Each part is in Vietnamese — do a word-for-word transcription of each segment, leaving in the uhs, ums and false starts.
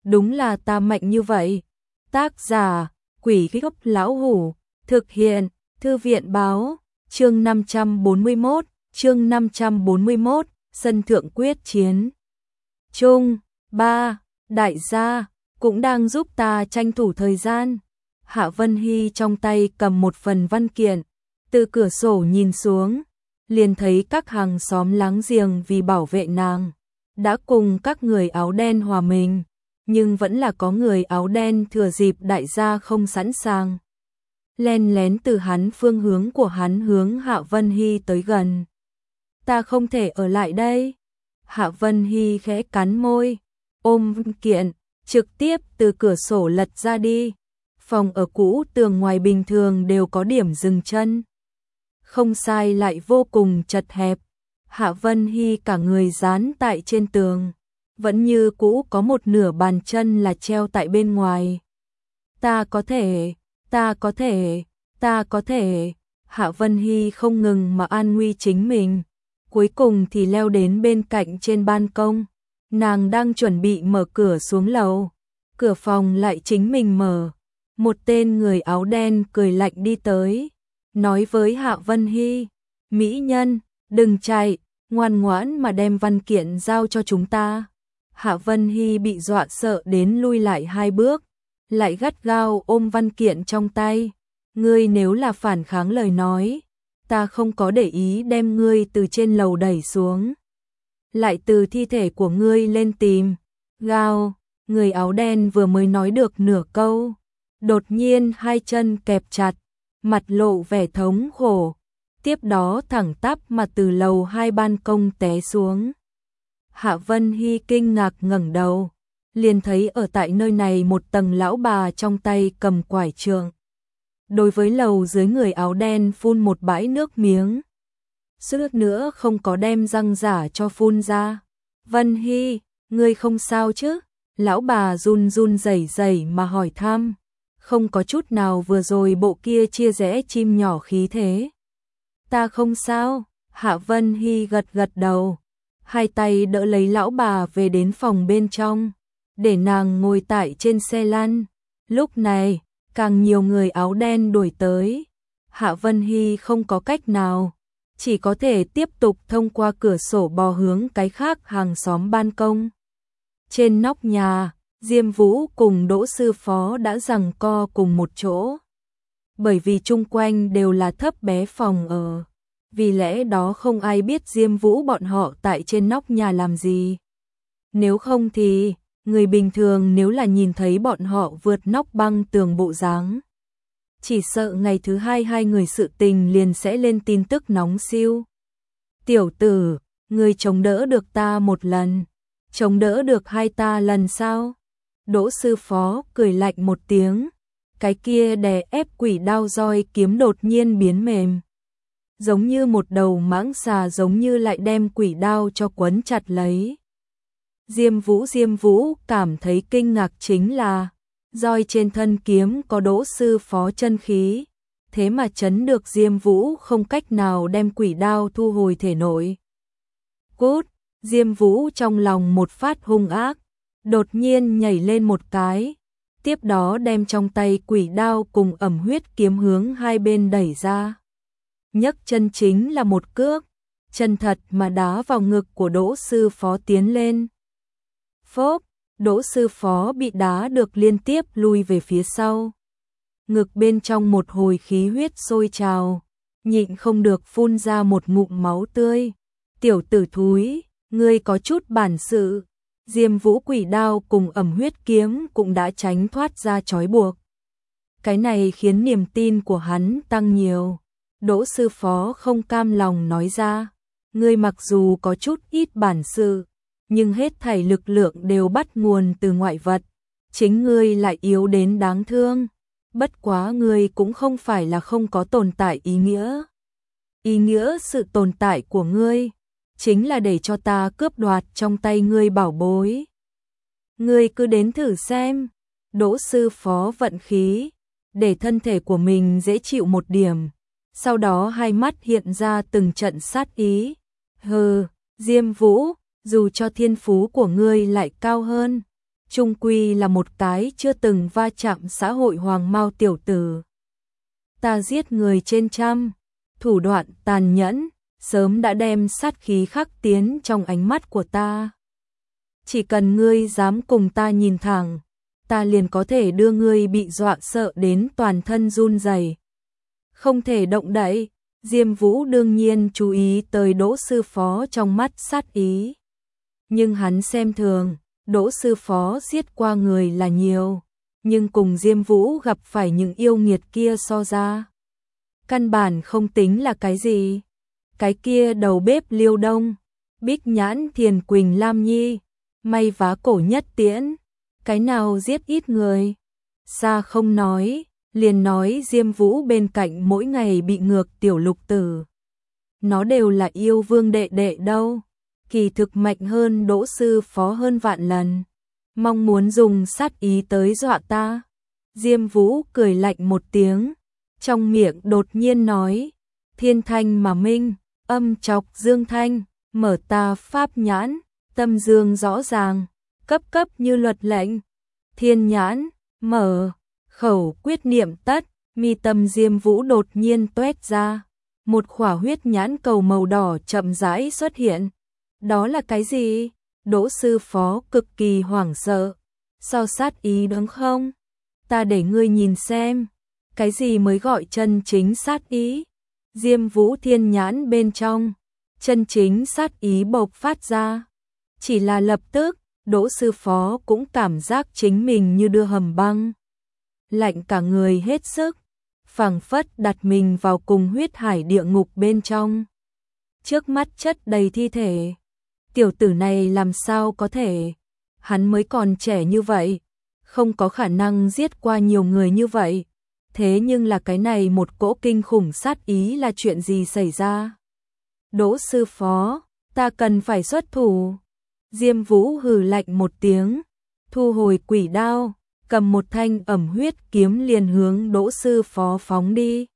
đúng là ta mạnh như vậy. Tác giả, Quỷ Gốc Lão Hủ, thực hiện, Thư viện Báo, chương năm trăm bốn mươi mốt, chương năm trăm bốn mươi mốt, sân thượng quyết chiến. Chung, ba, đại gia, cũng đang giúp ta tranh thủ thời gian. Hạ Vân Hy trong tay cầm một phần văn kiện, từ cửa sổ nhìn xuống, liền thấy các hàng xóm láng giềng vì bảo vệ nàng, đã cùng các người áo đen hòa mình, nhưng vẫn là có người áo đen thừa dịp đại gia không sẵn sàng, len lén từ hắn phương hướng của hắn hướng Hạ Vân Hy tới gần. Ta không thể ở lại đây. Hạ Vân Hy khẽ cắn môi, ôm văn kiện, trực tiếp từ cửa sổ lật ra đi. Phòng ở cũ tường ngoài bình thường đều có điểm dừng chân. Không sai lại vô cùng chật hẹp. Hạ Vân Hy cả người dán tại trên tường, vẫn như cũ có một nửa bàn chân là treo tại bên ngoài. Ta có thể, ta có thể, ta có thể. Hạ Vân Hy không ngừng mà an nguy chính mình. Cuối cùng thì leo đến bên cạnh trên ban công. Nàng đang chuẩn bị mở cửa xuống lầu. Cửa phòng lại chính mình mở. Một tên người áo đen cười lạnh đi tới, nói với Hạ Vân Hy, mỹ nhân, đừng chạy, ngoan ngoãn mà đem văn kiện giao cho chúng ta. Hạ Vân Hy bị dọa sợ đến lui lại hai bước, lại gắt gao ôm văn kiện trong tay. Ngươi nếu là phản kháng lời nói, ta không có để ý đem ngươi từ trên lầu đẩy xuống, lại từ thi thể của ngươi lên tìm. Gao, người áo đen vừa mới nói được nửa câu, đột nhiên hai chân kẹp chặt, mặt lộ vẻ thống khổ, tiếp đó thẳng tắp mà từ lầu hai ban công té xuống. Hạ Vân Hy kinh ngạc ngẩng đầu, liền thấy ở tại nơi này một tầng lão bà trong tay cầm quải trượng. Đối với lầu dưới người áo đen phun một bãi nước miếng, suýt nữa không có đem răng giả cho phun ra. Vân Hy, ngươi không sao chứ? Lão bà run run rẩy rẩy mà hỏi thăm, không có chút nào vừa rồi bộ kia chia rẽ chim nhỏ khí thế. Ta không sao. Hạ Vân Hy gật gật đầu, hai tay đỡ lấy lão bà về đến phòng bên trong, để nàng ngồi tại trên xe lăn. Lúc này, càng nhiều người áo đen đuổi tới. Hạ Vân Hy không có cách nào, chỉ có thể tiếp tục thông qua cửa sổ bò hướng cái khác hàng xóm ban công. Trên nóc nhà, Diêm Vũ cùng Đỗ sư phó đã giằng co cùng một chỗ. Bởi vì chung quanh đều là thấp bé phòng ở, vì lẽ đó không ai biết Diêm Vũ bọn họ tại trên nóc nhà làm gì. Nếu không thì, người bình thường nếu là nhìn thấy bọn họ vượt nóc băng tường bộ dáng, chỉ sợ ngày thứ hai hai người sự tình liền sẽ lên tin tức nóng siêu. Tiểu tử, ngươi chống đỡ được ta một lần, chống đỡ được hai ta lần sao? Đỗ sư phó cười lạnh một tiếng, cái kia đè ép quỷ đao roi kiếm đột nhiên biến mềm, giống như một đầu mãng xà, giống như lại đem quỷ đao cho quấn chặt lấy. Diêm Vũ Diêm Vũ cảm thấy kinh ngạc chính là, roi trên thân kiếm có Đỗ sư phó chân khí, thế mà chấn được Diêm Vũ không cách nào đem quỷ đao thu hồi thể nội. Cút! Diêm Vũ trong lòng một phát hung ác, đột nhiên nhảy lên một cái, tiếp đó đem trong tay quỷ đao cùng ẩm huyết kiếm hướng hai bên đẩy ra. Nhấc chân chính là một cước, chân thật mà đá vào ngực của Đỗ sư phó tiến lên. Phốp! Đỗ sư phó bị đá được liên tiếp lui về phía sau. Ngực bên trong một hồi khí huyết sôi trào, nhịn không được phun ra một ngụm máu tươi. Tiểu tử thúi, ngươi có chút bản sự. Diêm Vũ quỷ đao cùng ẩm huyết kiếm cũng đã tránh thoát ra trói buộc. Cái này khiến niềm tin của hắn tăng nhiều. Đỗ sư phó không cam lòng nói ra, ngươi mặc dù có chút ít bản sự, nhưng hết thảy lực lượng đều bắt nguồn từ ngoại vật, chính ngươi lại yếu đến đáng thương. Bất quá ngươi cũng không phải là không có tồn tại ý nghĩa. Ý nghĩa sự tồn tại của ngươi chính là để cho ta cướp đoạt trong tay ngươi bảo bối. Ngươi cứ đến thử xem. Đỗ sư phó vận khí, để thân thể của mình dễ chịu một điểm, sau đó hai mắt hiện ra từng trận sát ý. Hừ, Diêm Vũ, dù cho thiên phú của ngươi lại cao hơn, chung quy là một cái chưa từng va chạm xã hội hoàng mao tiểu tử. Ta giết người trên trăm, thủ đoạn tàn nhẫn, sớm đã đem sát khí khắc tiến trong ánh mắt của ta. Chỉ cần ngươi dám cùng ta nhìn thẳng, ta liền có thể đưa ngươi bị dọa sợ đến toàn thân run rẩy, không thể động đậy. Diêm Vũ đương nhiên chú ý tới Đỗ sư phó trong mắt sát ý. Nhưng hắn xem thường, Đỗ sư phó giết qua người là nhiều, nhưng cùng Diêm Vũ gặp phải những yêu nghiệt kia so ra, căn bản không tính là cái gì. Cái kia đầu bếp Liêu Đông, Bích Nhãn Thiền Quỳnh Lam Nhi, May Vá Cổ Nhất Tiễn, cái nào giết ít người? Xa không nói, liền nói Diêm Vũ bên cạnh mỗi ngày bị ngược tiểu lục tử. Nó đều là yêu vương đệ đệ đâu, kỳ thực mạnh hơn Đỗ sư phó hơn vạn lần. Mong muốn dùng sát ý tới dọa ta. Diêm Vũ cười lạnh một tiếng, trong miệng đột nhiên nói, thiên thanh mà minh, âm chọc dương thanh, mở ta pháp nhãn, tâm dương rõ ràng, cấp cấp như luật lệnh. Thiên nhãn, mở, khẩu quyết niệm tất, mi tâm Diêm Vũ đột nhiên toét ra, một khỏa huyết nhãn cầu màu đỏ chậm rãi xuất hiện. Đó là cái gì? Đỗ sư phó cực kỳ hoảng sợ. So sát ý đúng không? Ta để ngươi nhìn xem, cái gì mới gọi chân chính sát ý? Diêm Vũ thiên nhãn bên trong, chân chính sát ý bộc phát ra. Chỉ là lập tức, Đỗ sư phó cũng cảm giác chính mình như đưa hầm băng, lạnh cả người hết sức, phảng phất đặt mình vào cùng huyết hải địa ngục bên trong. Trước mắt chất đầy thi thể. Tiểu tử này làm sao có thể? Hắn mới còn trẻ như vậy, không có khả năng giết qua nhiều người như vậy. Thế nhưng là cái này một cỗ kinh khủng sát ý là chuyện gì xảy ra? Đỗ sư phó, ta cần phải xuất thủ. Diêm Vũ hừ lạnh một tiếng, thu hồi quỷ đao, cầm một thanh ẩm huyết kiếm liền hướng Đỗ sư phó phóng đi.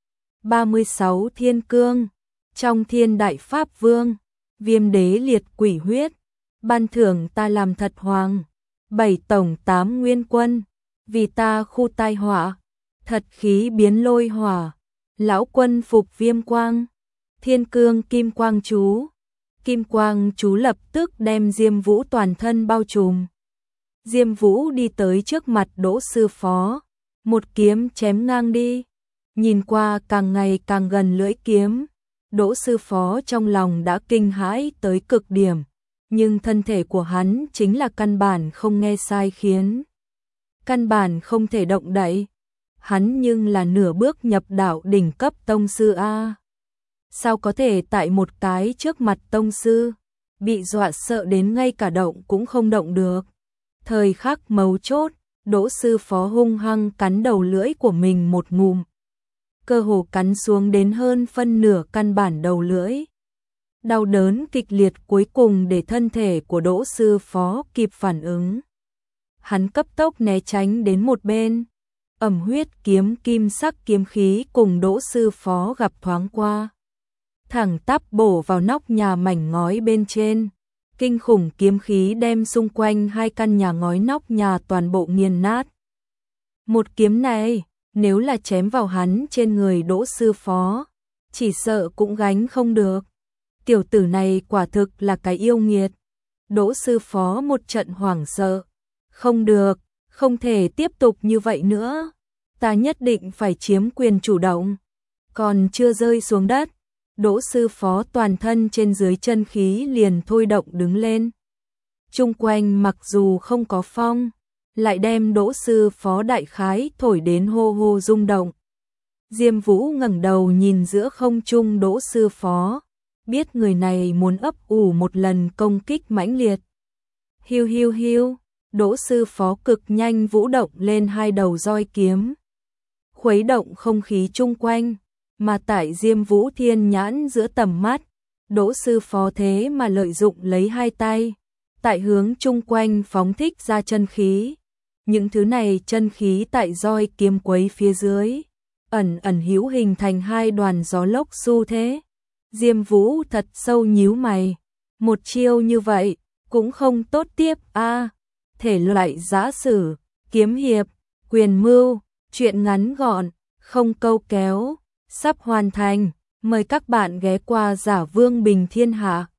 ba mươi sáu Thiên Cương, trong Thiên Đại Pháp Vương, Viêm Đế liệt quỷ huyết, ban thưởng ta làm thật hoàng, bảy tổng tám nguyên quân, vì ta khu tai họa, thật khí biến lôi hỏa, lão quân phục viêm quang, Thiên Cương kim quang chú. Kim quang chú lập tức đem Diêm Vũ toàn thân bao trùm. Diêm Vũ đi tới trước mặt Đỗ sư phó, một kiếm chém ngang đi. Nhìn qua càng ngày càng gần lưỡi kiếm, Đỗ sư phó trong lòng đã kinh hãi tới cực điểm, nhưng thân thể của hắn chính là căn bản không nghe sai khiến. Căn bản không thể động đậy. Hắn nhưng là nửa bước nhập đạo đỉnh cấp tông sư a. Sao có thể tại một cái trước mặt tông sư, bị dọa sợ đến ngay cả động cũng không động được. Thời khắc mấu chốt, Đỗ sư phó hung hăng cắn đầu lưỡi của mình một ngụm. Cơ hồ cắn xuống đến hơn phân nửa căn bản đầu lưỡi. Đau đớn kịch liệt cuối cùng để thân thể của Đỗ sư phó kịp phản ứng. Hắn cấp tốc né tránh đến một bên. Ẩm huyết kiếm kim sắc kiếm khí cùng Đỗ sư phó gặp thoáng qua, thẳng tắp bổ vào nóc nhà mảnh ngói bên trên. Kinh khủng kiếm khí đem xung quanh hai căn nhà ngói nóc nhà toàn bộ nghiền nát. Một kiếm này, nếu là chém vào hắn trên người Đỗ sư phó, chỉ sợ cũng gánh không được. Tiểu tử này quả thực là cái yêu nghiệt. Đỗ sư phó một trận hoảng sợ. Không được, không thể tiếp tục như vậy nữa. Ta nhất định phải chiếm quyền chủ động. Còn chưa rơi xuống đất, Đỗ sư phó toàn thân trên dưới chân khí liền thôi động đứng lên. Chung quanh mặc dù không có phong, lại đem Đỗ sư phó đại khái thổi đến hô hô rung động. Diêm Vũ ngẩng đầu nhìn giữa không trung Đỗ sư phó, biết người này muốn ấp ủ một lần công kích mãnh liệt. Hiu hiu hiu, Đỗ sư phó cực nhanh vũ động lên hai đầu roi kiếm, khuấy động không khí chung quanh. Mà tại Diêm Vũ thiên nhãn giữa tầm mắt, Đỗ sư phó thế mà lợi dụng lấy hai tay, tại hướng chung quanh phóng thích ra chân khí. Những thứ này chân khí tại roi kiếm quấy phía dưới, ẩn ẩn hữu hình thành hai đoàn gió lốc xu thế. Diêm Vũ thật sâu nhíu mày, một chiêu như vậy cũng không tốt tiếp a. thể loại giã sử, kiếm hiệp, quyền mưu, truyện ngắn gọn, không câu kéo, sắp hoàn thành. Mời các bạn ghé qua Giả Vương Bình Thiên Hạ.